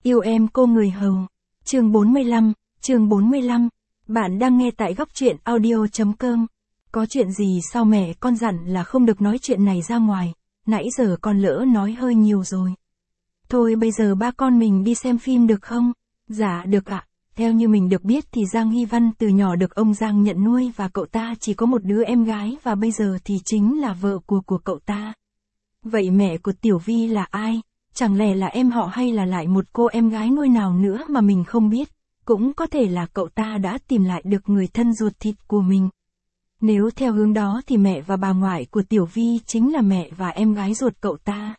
Yêu em cô người hầu. Chương 45. Bạn đang nghe tại góc truyện audio.com. Có chuyện gì sao mẹ con dặn là không được nói chuyện này ra ngoài, nãy giờ con lỡ nói hơi nhiều rồi. Thôi bây giờ ba con mình đi xem phim được không? Dạ được ạ. Theo như mình được biết thì Giang Hy Văn từ nhỏ được ông Giang nhận nuôi và cậu ta chỉ có một đứa em gái và bây giờ thì chính là vợ của cậu ta. Vậy mẹ của Tiểu Vi là ai? Chẳng lẽ là em họ hay là lại một cô em gái nuôi nào nữa mà mình không biết? Cũng có thể là cậu ta đã tìm lại được người thân ruột thịt của mình. Nếu theo hướng đó thì mẹ và bà ngoại của Tiểu Vi chính là mẹ và em gái ruột cậu ta.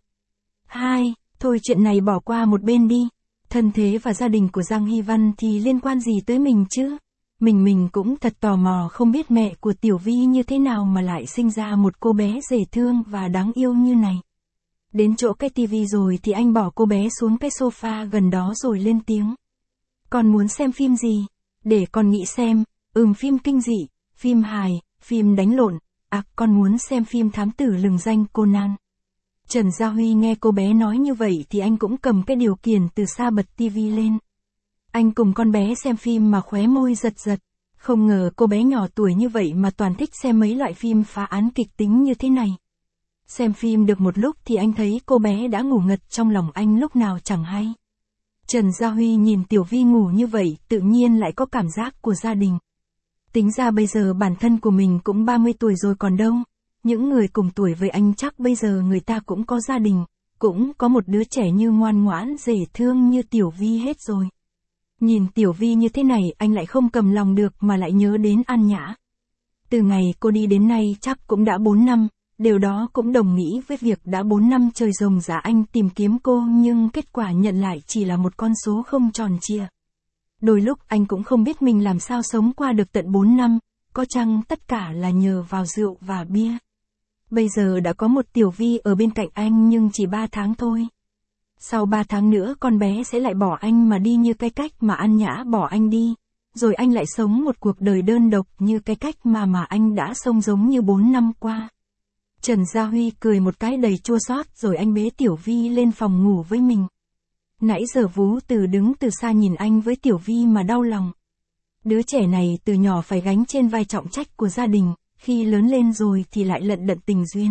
Thôi chuyện này bỏ qua một bên đi. Thân thế và gia đình của Giang Hy Văn thì liên quan gì tới mình chứ? Mình cũng thật tò mò không biết mẹ của Tiểu Vi như thế nào mà lại sinh ra một cô bé dễ thương và đáng yêu như này. Đến chỗ cái tivi rồi thì anh bỏ cô bé xuống cái sofa gần đó rồi lên tiếng. Con muốn xem phim gì? Để con nghĩ xem, phim kinh dị, phim hài, phim đánh lộn, con muốn xem phim thám tử lừng danh Conan. Trần Gia Huy nghe cô bé nói như vậy thì anh cũng cầm cái điều khiển từ xa bật tivi lên. Anh cùng con bé xem phim mà khóe môi giật giật. Không ngờ cô bé nhỏ tuổi như vậy mà toàn thích xem mấy loại phim phá án kịch tính như thế này. Xem phim được một lúc thì anh thấy cô bé đã ngủ ngật trong lòng anh lúc nào chẳng hay. Trần Gia Huy nhìn Tiểu Vi ngủ như vậy tự nhiên lại có cảm giác của gia đình. Tính ra bây giờ bản thân của mình cũng 30 tuổi rồi còn đâu. Những người cùng tuổi với anh chắc bây giờ người ta cũng có gia đình, cũng có một đứa trẻ như ngoan ngoãn dễ thương như Tiểu Vi hết rồi. Nhìn Tiểu Vi như thế này anh lại không cầm lòng được mà lại nhớ đến An Nhã. Từ ngày cô đi đến nay chắc cũng đã 4 năm, điều đó cũng đồng nghĩa với việc đã 4 năm trời ròng rã anh tìm kiếm cô nhưng kết quả nhận lại chỉ là một con số không tròn trịa. Đôi lúc anh cũng không biết mình làm sao sống qua được tận 4 năm, có chăng tất cả là nhờ vào rượu và bia. Bây giờ đã có một Tiểu Vi ở bên cạnh anh nhưng chỉ 3 tháng thôi. Sau 3 tháng nữa con bé sẽ lại bỏ anh mà đi như cái cách mà An Nhã bỏ anh đi. Rồi anh lại sống một cuộc đời đơn độc như cái cách mà anh đã sống giống như 4 năm qua. Trần Gia Huy cười một cái đầy chua xót rồi anh bế Tiểu Vi lên phòng ngủ với mình. Nãy giờ Vú Từ đứng từ xa nhìn anh với Tiểu Vi mà đau lòng. Đứa trẻ này từ nhỏ phải gánh trên vai trọng trách của gia đình, khi lớn lên rồi thì lại lận đận tình duyên.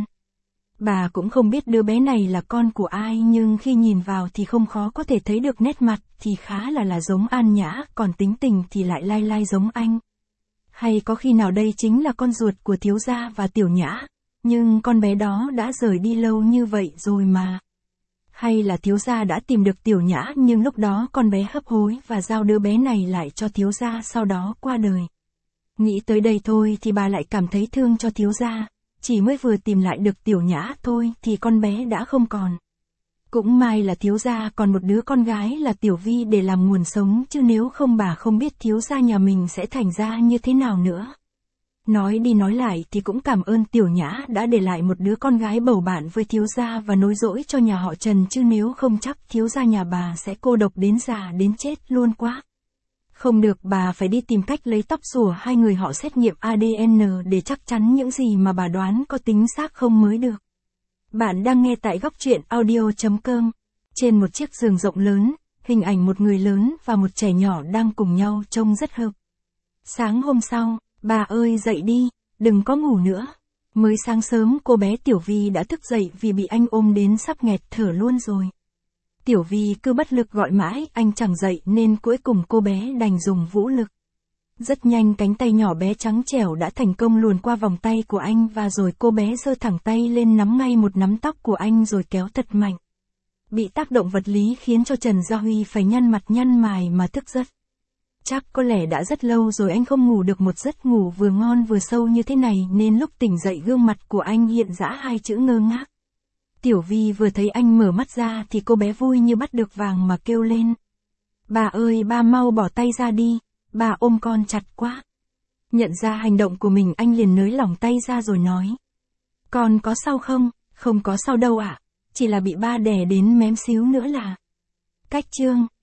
Bà cũng không biết đứa bé này là con của ai nhưng khi nhìn vào thì không khó có thể thấy được nét mặt thì khá là giống An Nhã, còn tính tình thì lại lai giống anh. Hay có khi nào đây chính là con ruột của Thiếu Gia và Tiểu Nhã, nhưng con bé đó đã rời đi lâu như vậy rồi mà. Hay là Thiếu Gia đã tìm được Tiểu Nhã nhưng lúc đó con bé hấp hối và giao đứa bé này lại cho Thiếu Gia sau đó qua đời. Nghĩ tới đây thôi thì bà lại cảm thấy thương cho Thiếu Gia. Chỉ mới vừa tìm lại được Tiểu Nhã thôi thì con bé đã không còn. Cũng may là Thiếu Gia còn một đứa con gái là Tiểu Vi để làm nguồn sống chứ nếu không bà không biết Thiếu Gia nhà mình sẽ thành ra như thế nào nữa. Nói đi nói lại thì cũng cảm ơn Tiểu Nhã đã để lại một đứa con gái bầu bạn với Thiếu Gia và nối dõi cho nhà họ Trần chứ nếu không chắc Thiếu Gia nhà bà sẽ cô độc đến già đến chết luôn quá. Không được, bà phải đi tìm cách lấy tóc rùa hai người họ xét nghiệm ADN để chắc chắn những gì mà bà đoán có tính xác không mới được. Bạn đang nghe tại góc truyện audio.com. Trên một chiếc giường rộng lớn, hình ảnh một người lớn và một trẻ nhỏ đang cùng nhau trông rất hợp. Sáng hôm sau, bà ơi dậy đi, đừng có ngủ nữa. Mới sáng sớm cô bé Tiểu Vi đã thức dậy vì bị anh ôm đến sắp nghẹt thở luôn rồi. Tiểu Vi cứ bất lực gọi mãi, anh chẳng dậy nên cuối cùng cô bé đành dùng vũ lực. Rất nhanh cánh tay nhỏ bé trắng trẻo đã thành công luồn qua vòng tay của anh và rồi cô bé giơ thẳng tay lên nắm ngay một nắm tóc của anh rồi kéo thật mạnh. Bị tác động vật lý khiến cho Trần Gia Huy phải nhăn mặt nhăn mày mà thức giấc. Chắc có lẽ đã rất lâu rồi anh không ngủ được một giấc ngủ vừa ngon vừa sâu như thế này nên lúc tỉnh dậy gương mặt của anh hiện rõ hai chữ ngơ ngác. Tiểu Vi vừa thấy anh mở mắt ra thì cô bé vui như bắt được vàng mà kêu lên. Bà ơi ba mau bỏ tay ra đi, bà ôm con chặt quá. Nhận ra hành động của mình anh liền nới lỏng tay ra rồi nói. Con có sao không? Không có sao đâu ạ, chỉ là bị ba đè đến mém xíu nữa là. Cách chương.